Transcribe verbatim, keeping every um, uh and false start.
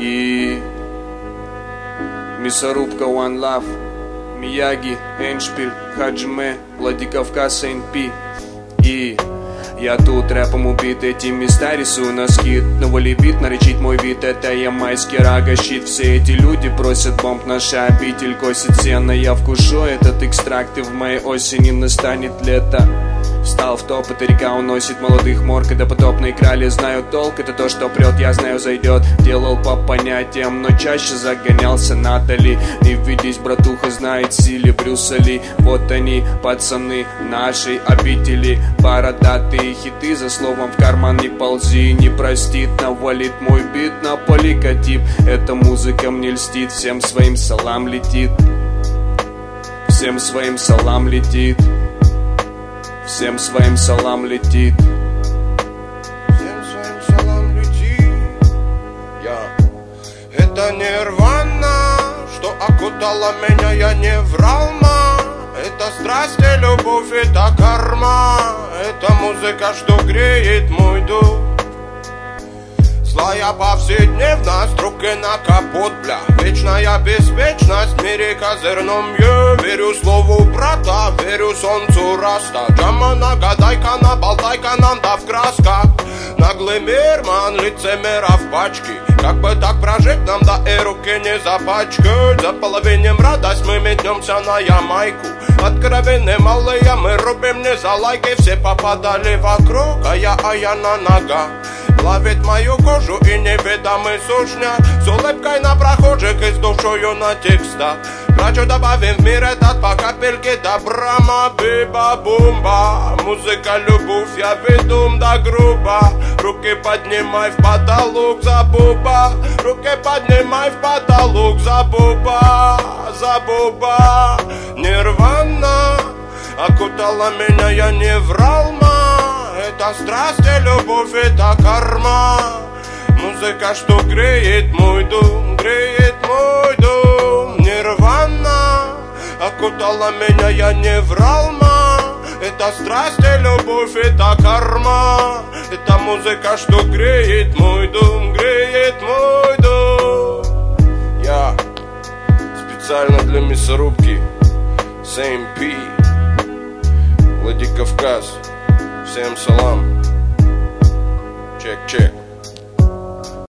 И мясорубка One Love, Мияги, Эндшпиль, Хаджме, Владикавказ, эн пи. И я тут рэпом убит, эти места рисую на скид. Новолибит, наречить мой вид, это ямайский рага щит. Все эти люди просят бомб, наша обитель косит сено. Я вкушу этот экстракт, и в моей осени настанет лето. Встал в топ, эта река уносит молодых мор. Когда потопные крали знают толк, это то, что прет, я знаю, зайдет. Делал по понятиям, но чаще загонялся на дали. Не видись, братуха, знает силе Брюса Ли. Вот они, пацаны нашей обители. Бородатые хиты, за словом в карман не ползи. Не простит, навалит мой бит на поликотип. Эта музыка мне льстит, всем своим салам летит. Всем своим салам летит. Всем своим салам летит. Всем своим салам летит. Я. Это нирвана, что окутала меня, я не врал, ма. Это страсть и любовь, это карма. Это музыка, что греет мой дух. Злая повседневность, руки на капот, бля. Вечная беспечность в мире козырном, я верю слову брата, верю солнцу раста. Джама нагадайка, наболтайка, нам да в красках. Наглый мир, ман, лицемера в пачке. Как бы так прожить нам, да и руки не запачкать. За половинем радость мы метнемся на Ямайку. Откровенные малые мы рубим не за лайки. Все попадали вокруг, а я, а я на ногах. Ловит мою кожу и неведомый сушняк. С улыбкой на прохожих и с душою на текстах. Плачу, добавим в мир этот по капельке добра. Биба-бумба, музыка, любовь, я ведум да грубо. Руки поднимай в потолок за буба. Руки поднимай в потолок за буба. За буба. Нирвана окутала меня, я не врал, ма. Это страсть и любовь, это карма. Музыка, что греет мой дом, греет мой дом. Нирвана окутала меня, я не врал, ма. Это страсть и любовь, это карма. Это музыка, что греет мой дом, греет мой дом. Я специально для мясорубки с эн пи, Владикавказ. Всем салам. Чек, чек.